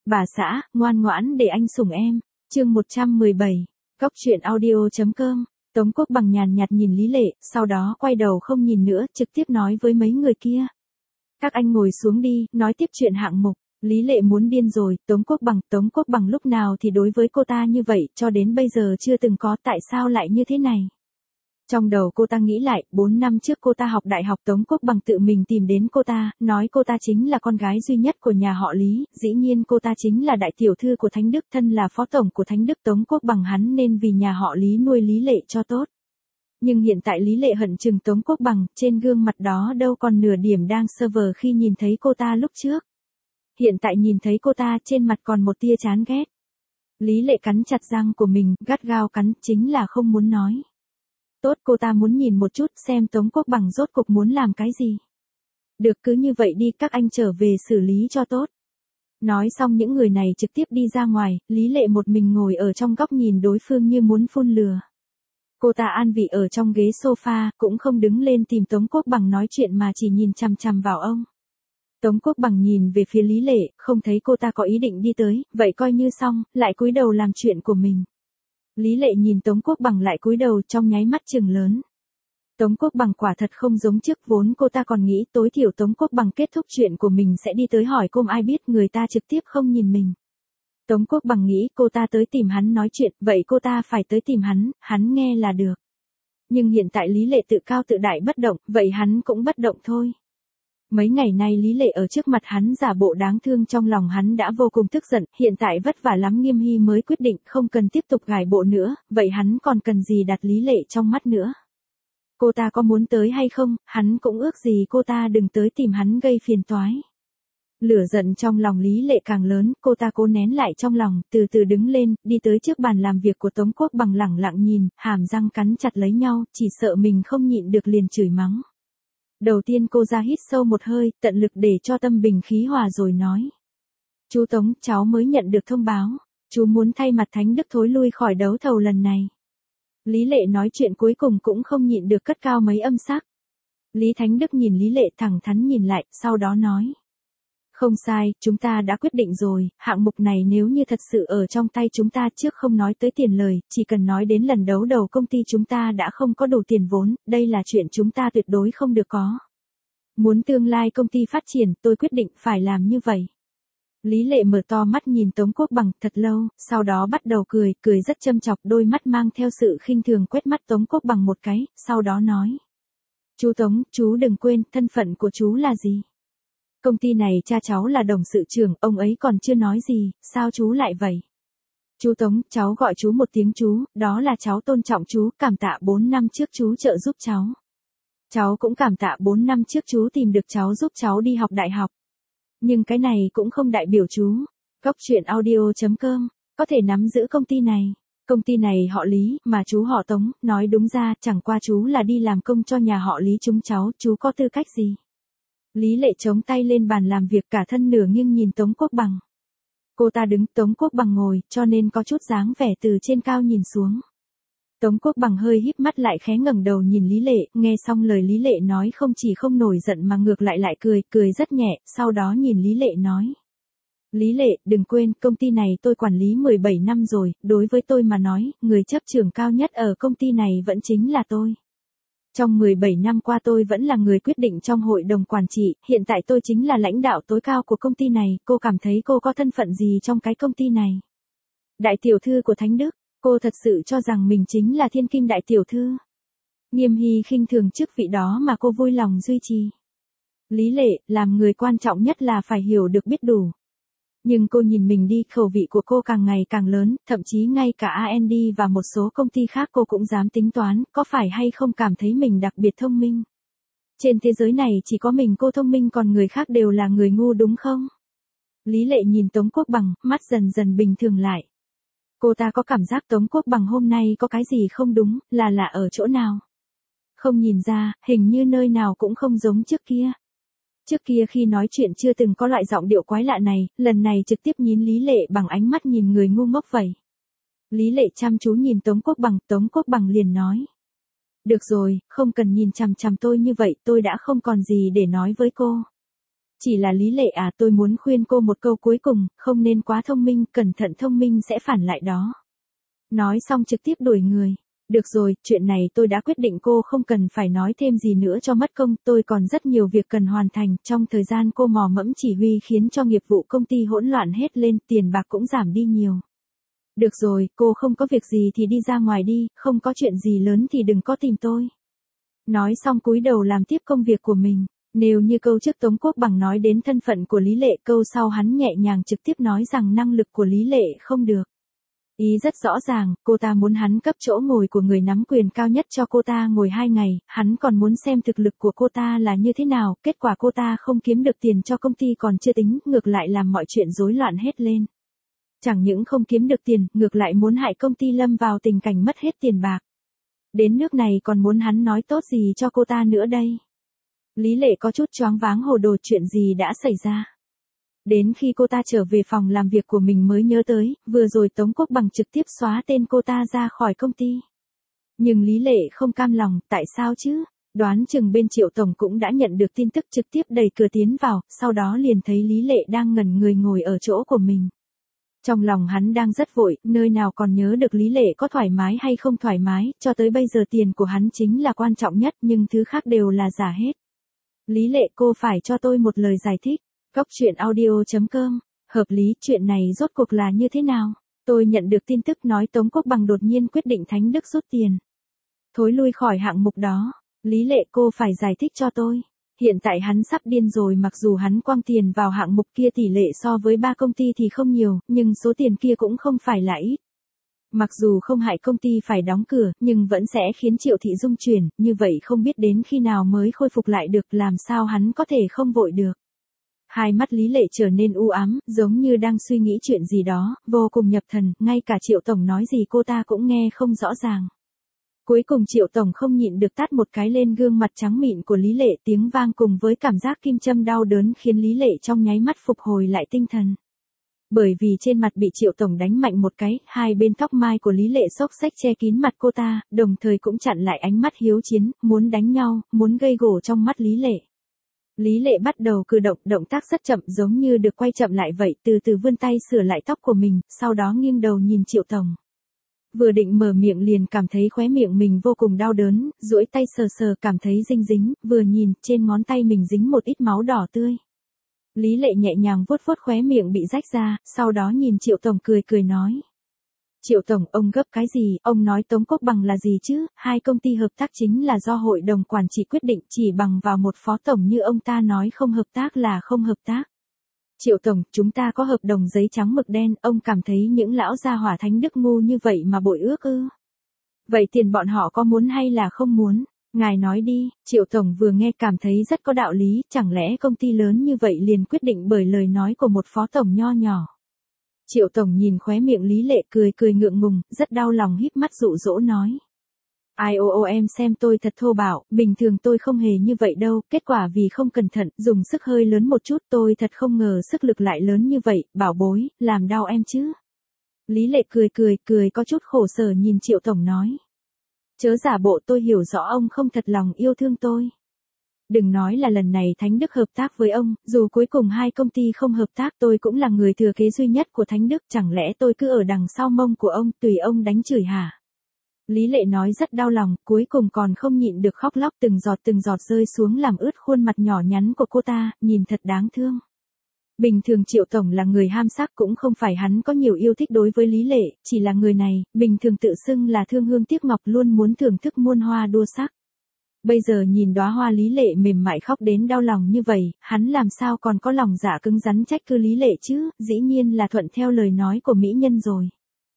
Bà xã, ngoan ngoãn để anh sủng em. Chương 117. Cóc truyện audio.com. Tống Quốc Bằng nhàn nhạt nhìn Lý Lệ, sau đó quay đầu không nhìn nữa, trực tiếp nói với mấy người kia. Các anh ngồi xuống đi, nói tiếp chuyện hạng mục. Lý Lệ muốn điên rồi, Tống Quốc Bằng lúc nào thì đối với cô ta như vậy, cho đến bây giờ chưa từng có, tại sao lại như thế này. Trong đầu cô ta nghĩ lại, 4 năm trước cô ta học đại học, Tống Quốc Bằng tự mình tìm đến cô ta, nói cô ta chính là con gái duy nhất của nhà họ Lý, dĩ nhiên cô ta chính là đại tiểu thư của Thánh Đức, thân là phó tổng của Thánh Đức. Tống Quốc Bằng hắn nên vì nhà họ Lý nuôi Lý Lệ cho tốt. Nhưng hiện tại Lý Lệ hận chừng Tống Quốc Bằng, trên gương mặt đó đâu còn nửa điểm đang sơ vờ khi nhìn thấy cô ta lúc trước. Hiện tại nhìn thấy cô ta, trên mặt còn một tia chán ghét. Lý Lệ cắn chặt răng của mình, gắt gao cắn, chính là không muốn nói. Tốt, cô ta muốn nhìn một chút xem Tống Quốc Bằng rốt cuộc muốn làm cái gì. Được, cứ như vậy đi, các anh trở về xử lý cho tốt. Nói xong những người này trực tiếp đi ra ngoài, Lý Lệ một mình ngồi ở trong góc nhìn đối phương như muốn phun lửa. Cô ta an vị ở trong ghế sofa, cũng không đứng lên tìm Tống Quốc Bằng nói chuyện mà chỉ nhìn chằm chằm vào ông. Tống Quốc Bằng nhìn về phía Lý Lệ, không thấy cô ta có ý định đi tới, vậy coi như xong, lại cúi đầu làm chuyện của mình. Lý Lệ nhìn Tống Quốc Bằng lại cúi đầu, trong nháy mắt trừng lớn. Tống Quốc Bằng quả thật không giống trước, vốn cô ta còn nghĩ tối thiểu Tống Quốc Bằng kết thúc chuyện của mình sẽ đi tới hỏi cô, ai biết người ta trực tiếp không nhìn mình. Tống Quốc Bằng nghĩ cô ta tới tìm hắn nói chuyện, vậy cô ta phải tới tìm hắn nghe là được. Nhưng hiện tại Lý Lệ tự cao tự đại bất động, vậy hắn cũng bất động thôi. Mấy ngày nay Lý Lệ ở trước mặt hắn giả bộ đáng thương, trong lòng hắn đã vô cùng tức giận, hiện tại vất vả lắm Nghiêm Hy mới quyết định không cần tiếp tục gài bộ nữa, vậy hắn còn cần gì đặt Lý Lệ trong mắt nữa. Cô ta có muốn tới hay không, hắn cũng ước gì cô ta đừng tới tìm hắn gây phiền toái. Lửa giận trong lòng Lý Lệ càng lớn, cô ta cố nén lại trong lòng, từ từ đứng lên, đi tới trước bàn làm việc của Tống Quốc Bằng, lẳng lặng nhìn, hàm răng cắn chặt lấy nhau, chỉ sợ mình không nhịn được liền chửi mắng. Đầu tiên cô ra hít sâu một hơi, tận lực để cho tâm bình khí hòa rồi nói. Chú Tống, cháu mới nhận được thông báo, chú muốn thay mặt Thánh Đức thối lui khỏi đấu thầu lần này. Lý Lệ nói chuyện cuối cùng cũng không nhịn được cất cao mấy âm sắc. Lý Thánh Đức nhìn Lý Lệ thẳng thắn nhìn lại, sau đó nói. Không sai, chúng ta đã quyết định rồi, hạng mục này nếu như thật sự ở trong tay chúng ta, trước không nói tới tiền lời, chỉ cần nói đến lần đấu đầu công ty chúng ta đã không có đủ tiền vốn, đây là chuyện chúng ta tuyệt đối không được có. Muốn tương lai công ty phát triển, tôi quyết định phải làm như vậy. Lý Lệ mở to mắt nhìn Tống Quốc Bằng thật lâu, sau đó bắt đầu cười, cười rất châm chọc, đôi mắt mang theo sự khinh thường quét mắt Tống Quốc Bằng một cái, sau đó nói. Chú Tống, chú đừng quên, thân phận của chú là gì? Công ty này cha cháu là đồng sự trưởng, ông ấy còn chưa nói gì, sao chú lại vậy? Chú Tống, cháu gọi chú một tiếng chú, đó là cháu tôn trọng chú, cảm tạ 4 năm trước chú trợ giúp cháu. Cháu cũng cảm tạ 4 năm trước chú tìm được cháu giúp cháu đi học đại học. Nhưng cái này cũng không đại biểu chú. Cóc truyện audio.com, có thể nắm giữ công ty này. Công ty này họ Lý, mà chú họ Tống, nói đúng ra, chẳng qua chú là đi làm công cho nhà họ Lý chúng cháu, chú có tư cách gì? Lý Lệ chống tay lên bàn làm việc, cả thân nửa nghiêng nhìn Tống Quốc Bằng. Cô ta đứng, Tống Quốc Bằng ngồi, cho nên có chút dáng vẻ từ trên cao nhìn xuống. Tống Quốc Bằng hơi híp mắt lại, khẽ ngẩng đầu nhìn Lý Lệ, nghe xong lời Lý Lệ nói không chỉ không nổi giận mà ngược lại cười, cười rất nhẹ, sau đó nhìn Lý Lệ nói. Lý Lệ, đừng quên, công ty này tôi quản lý 17 năm rồi, đối với tôi mà nói, người chấp trưởng cao nhất ở công ty này vẫn chính là tôi. Trong 17 năm qua tôi vẫn là người quyết định trong hội đồng quản trị, hiện tại tôi chính là lãnh đạo tối cao của công ty này, cô cảm thấy cô có thân phận gì trong cái công ty này? Đại tiểu thư của Thánh Đức, cô thật sự cho rằng mình chính là thiên kim đại tiểu thư. Nghiêm Hy khinh thường chức vị đó mà cô vui lòng duy trì. Lý Lệ, làm người quan trọng nhất là phải hiểu được biết đủ. Nhưng cô nhìn mình đi, khẩu vị của cô càng ngày càng lớn, thậm chí ngay cả A&D và một số công ty khác cô cũng dám tính toán, có phải hay không cảm thấy mình đặc biệt thông minh? Trên thế giới này chỉ có mình cô thông minh, còn người khác đều là người ngu đúng không? Lý Lệ nhìn Tống Quốc Bằng, mắt dần dần bình thường lại. Cô ta có cảm giác Tống Quốc Bằng hôm nay có cái gì không đúng, là lạ ở chỗ nào? Không nhìn ra, hình như nơi nào cũng không giống trước kia. Trước kia khi nói chuyện chưa từng có loại giọng điệu quái lạ này, lần này trực tiếp nhìn Lý Lệ bằng ánh mắt nhìn người ngu ngốc vậy. Lý Lệ chăm chú nhìn Tống Quốc Bằng liền nói. Được rồi, không cần nhìn chằm chằm tôi như vậy, tôi đã không còn gì để nói với cô. Chỉ là Lý Lệ à, tôi muốn khuyên cô một câu cuối cùng, không nên quá thông minh, cẩn thận thông minh sẽ phản lại đó. Nói xong trực tiếp đuổi người. Được rồi, chuyện này tôi đã quyết định, cô không cần phải nói thêm gì nữa cho mất công, tôi còn rất nhiều việc cần hoàn thành, trong thời gian cô mò mẫm chỉ huy khiến cho nghiệp vụ công ty hỗn loạn hết lên, tiền bạc cũng giảm đi nhiều. Được rồi, cô không có việc gì thì đi ra ngoài đi, không có chuyện gì lớn thì đừng có tìm tôi. Nói xong cúi đầu làm tiếp công việc của mình. Nếu như câu trước Tống Quốc Bằng nói đến thân phận của Lý Lệ, câu sau hắn nhẹ nhàng trực tiếp nói rằng năng lực của Lý Lệ không được. Ý rất rõ ràng, cô ta muốn hắn cấp chỗ ngồi của người nắm quyền cao nhất cho cô ta ngồi 2 ngày, hắn còn muốn xem thực lực của cô ta là như thế nào, kết quả cô ta không kiếm được tiền cho công ty còn chưa tính, ngược lại làm mọi chuyện rối loạn hết lên. Chẳng những không kiếm được tiền, ngược lại muốn hại công ty lâm vào tình cảnh mất hết tiền bạc. Đến nước này còn muốn hắn nói tốt gì cho cô ta nữa đây. Lý Lệ có chút choáng váng hồ đồ, chuyện gì đã xảy ra. Đến khi cô ta trở về phòng làm việc của mình mới nhớ tới, vừa rồi Tống Quốc Bằng trực tiếp xóa tên cô ta ra khỏi công ty. Nhưng Lý Lệ không cam lòng, tại sao chứ? Đoán chừng bên Triệu Tổng cũng đã nhận được tin tức, trực tiếp đẩy cửa tiến vào, sau đó liền thấy Lý Lệ đang ngẩn người ngồi ở chỗ của mình. Trong lòng hắn đang rất vội, nơi nào còn nhớ được Lý Lệ có thoải mái hay không thoải mái, cho tới bây giờ tiền của hắn chính là quan trọng nhất, nhưng thứ khác đều là giả hết. Lý Lệ, cô phải cho tôi một lời giải thích. Cóc truyện audio.com, hợp lý, chuyện này rốt cuộc là như thế nào? Tôi nhận được tin tức nói Tống Quốc Bằng đột nhiên quyết định Thánh Đức rút tiền. Thối lui khỏi hạng mục đó. Lý Lệ, cô phải giải thích cho tôi. Hiện tại hắn sắp điên rồi, mặc dù hắn quăng tiền vào hạng mục kia tỷ lệ so với 3 công ty thì không nhiều, nhưng số tiền kia cũng không phải là ít. Mặc dù không hại công ty phải đóng cửa, nhưng vẫn sẽ khiến Triệu Thị rung chuyển, như vậy không biết đến khi nào mới khôi phục lại được, làm sao hắn có thể không vội được. Hai mắt Lý Lệ trở nên u ám, giống như đang suy nghĩ chuyện gì đó, vô cùng nhập thần, ngay cả Triệu Tổng nói gì cô ta cũng nghe không rõ ràng. Cuối cùng Triệu Tổng không nhịn được tát một cái lên gương mặt trắng mịn của Lý Lệ, tiếng vang cùng với cảm giác kim châm đau đớn khiến Lý Lệ trong nháy mắt phục hồi lại tinh thần. Bởi vì trên mặt bị Triệu Tổng đánh mạnh một cái, hai bên tóc mai của Lý Lệ xốc xách che kín mặt cô ta, đồng thời cũng chặn lại ánh mắt hiếu chiến, muốn đánh nhau, muốn gây gổ trong mắt Lý Lệ. Lý Lệ bắt đầu cử động, động tác rất chậm giống như được quay chậm lại vậy, từ từ vươn tay sửa lại tóc của mình, sau đó nghiêng đầu nhìn Triệu Tổng. Vừa định mở miệng liền cảm thấy khóe miệng mình vô cùng đau đớn, duỗi tay sờ sờ cảm thấy dinh dính, vừa nhìn, trên ngón tay mình dính một ít máu đỏ tươi. Lý Lệ nhẹ nhàng vuốt vuốt khóe miệng bị rách ra, sau đó nhìn Triệu Tổng cười cười nói. Triệu Tổng, ông gấp cái gì, ông nói Tống Quốc Bằng là gì chứ, hai công ty hợp tác chính là do hội đồng quản trị quyết định, chỉ bằng vào một phó tổng như ông ta nói không hợp tác là không hợp tác. Triệu Tổng, chúng ta có hợp đồng giấy trắng mực đen, ông cảm thấy những lão gia hỏa Thánh Đức ngu như vậy mà bội ước ư? Vậy tiền bọn họ có muốn hay là không muốn? Ngài nói đi, Triệu Tổng vừa nghe cảm thấy rất có đạo lý, chẳng lẽ công ty lớn như vậy liền quyết định bởi lời nói của một phó tổng nho nhỏ. Triệu Tổng nhìn khóe miệng Lý Lệ cười cười ngượng ngùng, rất đau lòng híp mắt dụ dỗ nói. Ai ô em xem tôi thật thô bạo, bình thường tôi không hề như vậy đâu, kết quả vì không cẩn thận, dùng sức hơi lớn một chút, tôi thật không ngờ sức lực lại lớn như vậy, bảo bối, làm đau em chứ. Lý Lệ cười có chút khổ sở nhìn Triệu Tổng nói. Chớ giả bộ, tôi hiểu rõ ông không thật lòng yêu thương tôi. Đừng nói là lần này Thánh Đức hợp tác với ông, dù cuối cùng hai công ty không hợp tác, tôi cũng là người thừa kế duy nhất của Thánh Đức, chẳng lẽ tôi cứ ở đằng sau mông của ông, tùy ông đánh chửi hả? Lý Lệ nói rất đau lòng, cuối cùng còn không nhịn được khóc lóc, từng giọt rơi xuống làm ướt khuôn mặt nhỏ nhắn của cô ta, nhìn thật đáng thương. Bình thường Triệu Tổng là người ham sắc, cũng không phải hắn có nhiều yêu thích đối với Lý Lệ, chỉ là người này, bình thường tự xưng là thương hương tiếc ngọc, luôn muốn thưởng thức muôn hoa đua sắc. Bây giờ nhìn đóa hoa Lý Lệ mềm mại khóc đến đau lòng như vậy, hắn làm sao còn có lòng dạ cứng rắn trách cứ Lý Lệ chứ, dĩ nhiên là thuận theo lời nói của mỹ nhân rồi.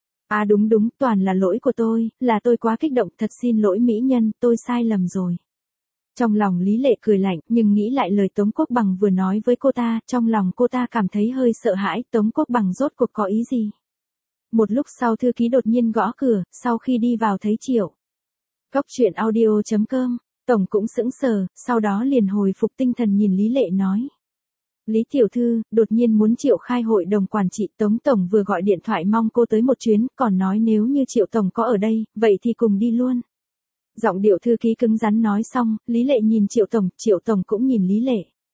À đúng, toàn là lỗi của tôi, là tôi quá kích động, thật xin lỗi mỹ nhân, tôi sai lầm rồi. Trong lòng Lý Lệ cười lạnh, nhưng nghĩ lại lời Tống Quốc Bằng vừa nói với cô ta, trong lòng cô ta cảm thấy hơi sợ hãi, Tống Quốc Bằng rốt cuộc có ý gì. Một lúc sau thư ký đột nhiên gõ cửa, sau khi đi vào thấy Triệu. Cóc truyện audio.com, Tổng cũng sững sờ, sau đó liền hồi phục tinh thần nhìn Lý Lệ nói. Lý tiểu thư, đột nhiên muốn Triệu khai hội đồng quản trị, Tống Tổng vừa gọi điện thoại mong cô tới một chuyến, còn nói nếu như Triệu Tổng có ở đây, vậy thì cùng đi luôn. Giọng điệu thư ký cứng rắn nói xong, Lý Lệ nhìn Triệu Tổng cũng nhìn Lý Lệ.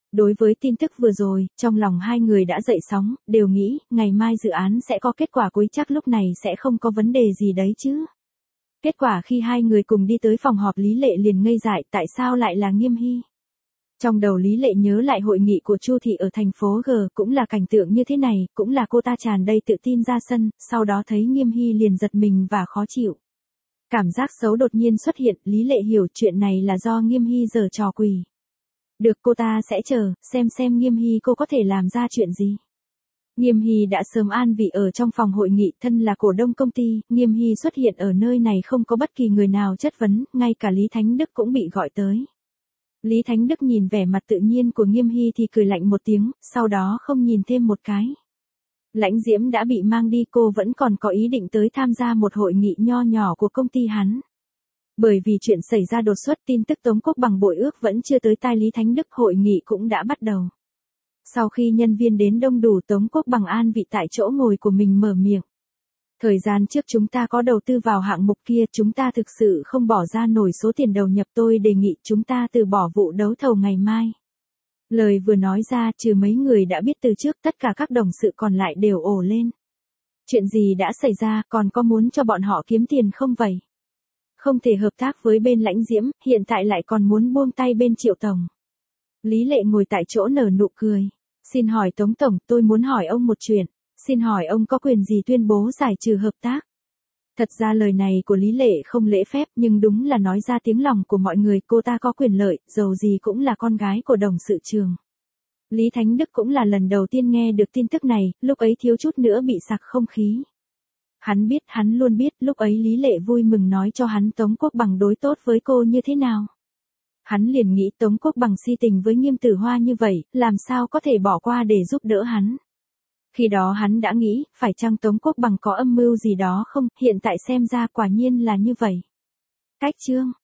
Đối với tin tức vừa rồi, trong lòng hai người đã dậy sóng, đều nghĩ, ngày mai dự án sẽ có kết quả cuối chắc lúc này sẽ không có vấn đề gì đấy chứ. Kết quả khi hai người cùng đi tới phòng họp Lý Lệ liền ngây dại tại sao lại là Nghiêm Hy. Trong đầu Lý Lệ nhớ lại hội nghị của Chu Thị ở thành phố G cũng là cảnh tượng như thế này, cũng là cô ta tràn đầy tự tin ra sân, sau đó thấy Nghiêm Hy liền giật mình và khó chịu. Cảm giác xấu đột nhiên xuất hiện, Lý Lệ hiểu chuyện này là do Nghiêm Hy giở trò quỷ. Được, cô ta sẽ chờ, xem Nghiêm Hy cô có thể làm ra chuyện gì. Nghiêm Hy đã sớm an vị ở trong phòng hội nghị, thân là cổ đông công ty, Nghiêm Hy xuất hiện ở nơi này không có bất kỳ người nào chất vấn, ngay cả Lý Thánh Đức cũng bị gọi tới. Lý Thánh Đức nhìn vẻ mặt tự nhiên của Nghiêm Hy thì cười lạnh một tiếng, sau đó không nhìn thêm một cái. Lãnh Diễm đã bị mang đi, cô vẫn còn có ý định tới tham gia một hội nghị nho nhỏ của công ty hắn. Bởi vì chuyện xảy ra đột xuất, tin tức Tống Quốc Bằng bội ước vẫn chưa tới tai Lý Thánh Đức, hội nghị cũng đã bắt đầu. Sau khi nhân viên đến đông đủ, Tống Quốc Bằng an vị tại chỗ ngồi của mình mở miệng. Thời gian trước chúng ta có đầu tư vào hạng mục kia, chúng ta thực sự không bỏ ra nổi số tiền đầu nhập, tôi đề nghị chúng ta từ bỏ vụ đấu thầu ngày mai. Lời vừa nói ra, trừ mấy người đã biết từ trước, tất cả các đồng sự còn lại đều ồ lên. Chuyện gì đã xảy ra, còn có muốn cho bọn họ kiếm tiền không vậy? Không thể hợp tác với bên Lãnh Diễm, hiện tại lại còn muốn buông tay bên Triệu Tổng. Lý Lệ ngồi tại chỗ nở nụ cười. Xin hỏi Tống Tổng, tôi muốn hỏi ông một chuyện. Xin hỏi ông có quyền gì tuyên bố giải trừ hợp tác? Thật ra lời này của Lý Lệ không lễ phép, nhưng đúng là nói ra tiếng lòng của mọi người, cô ta có quyền lợi, dầu gì cũng là con gái của đồng sự trường. Lý Thánh Đức cũng là lần đầu tiên nghe được tin tức này, lúc ấy thiếu chút nữa bị sặc không khí. Hắn luôn biết, lúc ấy Lý Lệ vui mừng nói cho hắn Tống Quốc Bằng đối tốt với cô như thế nào. Hắn liền nghĩ Tống Quốc Bằng si tình với Nghiêm Tử Hoa như vậy, làm sao có thể bỏ qua để giúp đỡ hắn. Khi đó hắn đã nghĩ, phải chăng Tống Quốc Bằng có âm mưu gì đó không, hiện tại xem ra quả nhiên là như vậy. Cách chương